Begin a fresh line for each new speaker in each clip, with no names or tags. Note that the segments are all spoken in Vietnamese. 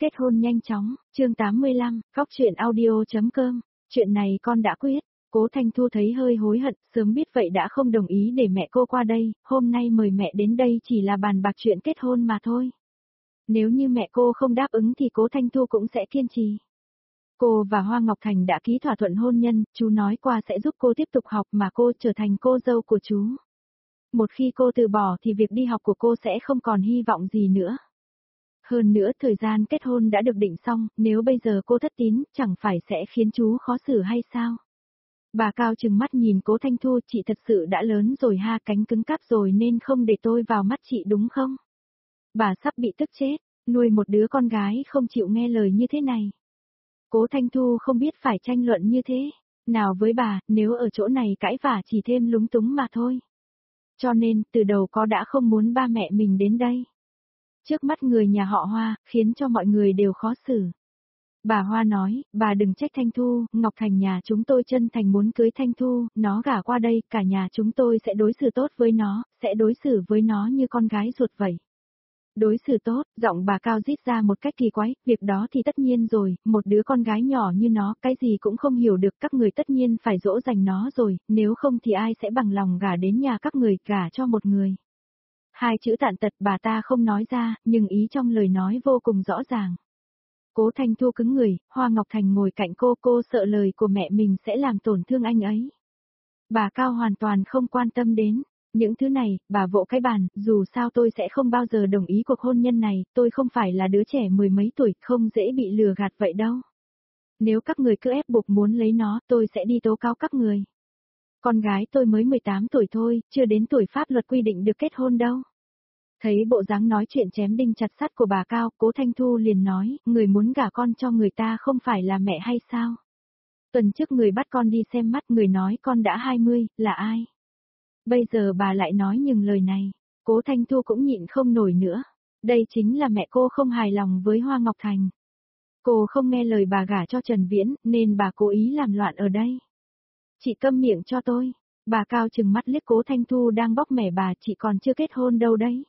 Kết hôn nhanh chóng, chương 85, góc truyện audio.com, chuyện này con đã quyết. Cố Thanh Thu thấy hơi hối hận, sớm biết vậy đã không đồng ý để mẹ cô qua đây, hôm nay mời mẹ đến đây chỉ là bàn bạc chuyện kết hôn mà thôi. Nếu như mẹ cô không đáp ứng thì Cố Thanh Thu cũng sẽ kiên trì. Cô và Hoa Ngọc Thành đã ký thỏa thuận hôn nhân, chú nói qua sẽ giúp cô tiếp tục học mà cô trở thành cô dâu của chú. Một khi cô từ bỏ thì việc đi học của cô sẽ không còn hy vọng gì nữa. Hơn nữa thời gian kết hôn đã được định xong, nếu bây giờ cô thất tín, chẳng phải sẽ khiến chú khó xử hay sao? Bà Cao trừng mắt nhìn Cố Thanh Thu, chị thật sự đã lớn rồi ha, cánh cứng cáp rồi nên không để tôi vào mắt chị đúng không? Bà sắp bị tức chết, nuôi một đứa con gái không chịu nghe lời như thế này. Cố Thanh Thu không biết phải tranh luận như thế, nào với bà, nếu ở chỗ này cãi vả chỉ thêm lúng túng mà thôi. Cho nên, từ đầu có đã không muốn ba mẹ mình đến đây. Trước mắt người nhà họ Hoa, khiến cho mọi người đều khó xử. Bà Hoa nói, bà đừng trách Thanh Thu, Ngọc Thành nhà chúng tôi chân thành muốn cưới Thanh Thu, nó gả qua đây, cả nhà chúng tôi sẽ đối xử tốt với nó, sẽ đối xử với nó như con gái ruột vậy. Đối xử tốt, giọng bà Cao rít ra một cách kỳ quái, việc đó thì tất nhiên rồi, một đứa con gái nhỏ như nó, cái gì cũng không hiểu được, các người tất nhiên phải dỗ dành nó rồi, nếu không thì ai sẽ bằng lòng gả đến nhà các người, gả cho một người. Hai chữ tàn tật bà ta không nói ra, nhưng ý trong lời nói vô cùng rõ ràng. Cố Thanh Thu cứng người, Hoa Ngọc Thành ngồi cạnh cô sợ lời của mẹ mình sẽ làm tổn thương anh ấy. Bà Cao hoàn toàn không quan tâm đến. Những thứ này, bà vỗ cái bàn, dù sao tôi sẽ không bao giờ đồng ý cuộc hôn nhân này, tôi không phải là đứa trẻ mười mấy tuổi, không dễ bị lừa gạt vậy đâu. Nếu các người cứ ép buộc muốn lấy nó, tôi sẽ đi tố cáo các người. Con gái tôi mới 18 tuổi thôi, chưa đến tuổi pháp luật quy định được kết hôn đâu. Thấy bộ dáng nói chuyện chém đinh chặt sắt của bà Cao, Cố Thanh Thu liền nói, người muốn gả con cho người ta không phải là mẹ hay sao? Tuần trước người bắt con đi xem mắt, người nói con đã 20, là ai? Bây giờ bà lại nói những lời này, Cố Thanh Thu cũng nhịn không nổi nữa. Đây chính là mẹ cô không hài lòng với Hoa Ngọc Thành. Cô không nghe lời bà gả cho Trần Viễn, nên bà cố ý làm loạn ở đây. Chị câm miệng cho tôi. Bà Cao trừng mắt liếc Cố Thanh Thu đang bóc mẻ bà, chị còn chưa kết hôn đâu đấy.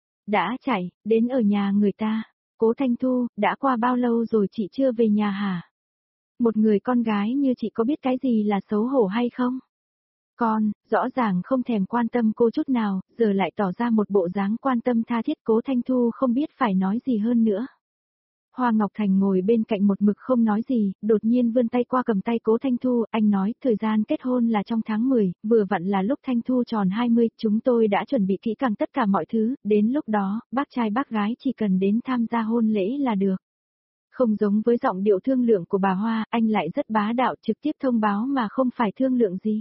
Đã chạy, đến ở nhà người ta. Cố Thanh Thu, đã qua bao lâu rồi chị chưa về nhà hả? Một người con gái như chị có biết cái gì là xấu hổ hay không? Con, rõ ràng không thèm quan tâm cô chút nào, giờ lại tỏ ra một bộ dáng quan tâm tha thiết. Cố Thanh Thu không biết phải nói gì hơn nữa. Hoa Ngọc Thành ngồi bên cạnh một mực không nói gì, đột nhiên vươn tay qua cầm tay Cố Thanh Thu, anh nói, thời gian kết hôn là trong tháng 10, vừa vặn là lúc Thanh Thu tròn 20, chúng tôi đã chuẩn bị kỹ càng tất cả mọi thứ, đến lúc đó, bác trai bác gái chỉ cần đến tham gia hôn lễ là được. Không giống với giọng điệu thương lượng của bà Hoa, anh lại rất bá đạo trực tiếp thông báo mà không phải thương lượng gì.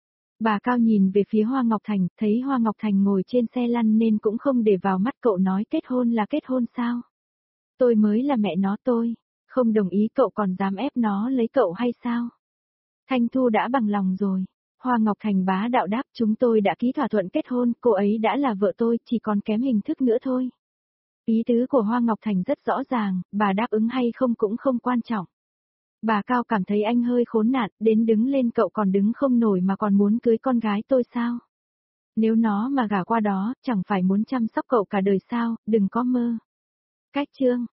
Bà Cao nhìn về phía Hoa Ngọc Thành, thấy Hoa Ngọc Thành ngồi trên xe lăn nên cũng không để vào mắt cậu, nói kết hôn là kết hôn sao? Tôi mới là mẹ nó, tôi không đồng ý, cậu còn dám ép nó lấy cậu hay sao? Thanh Thu đã bằng lòng rồi. Hoa Ngọc Thành bá đạo đáp, chúng tôi đã ký thỏa thuận kết hôn, cô ấy đã là vợ tôi, chỉ còn kém hình thức nữa thôi. Ý tứ của Hoa Ngọc Thành rất rõ ràng, bà đáp ứng hay không cũng không quan trọng. Bà Cao cảm thấy anh hơi khốn nạn, đến đứng lên cậu còn đứng không nổi mà còn muốn cưới con gái tôi sao? Nếu nó mà gả qua đó, chẳng phải muốn chăm sóc cậu cả đời sao, đừng có mơ. Cách chương.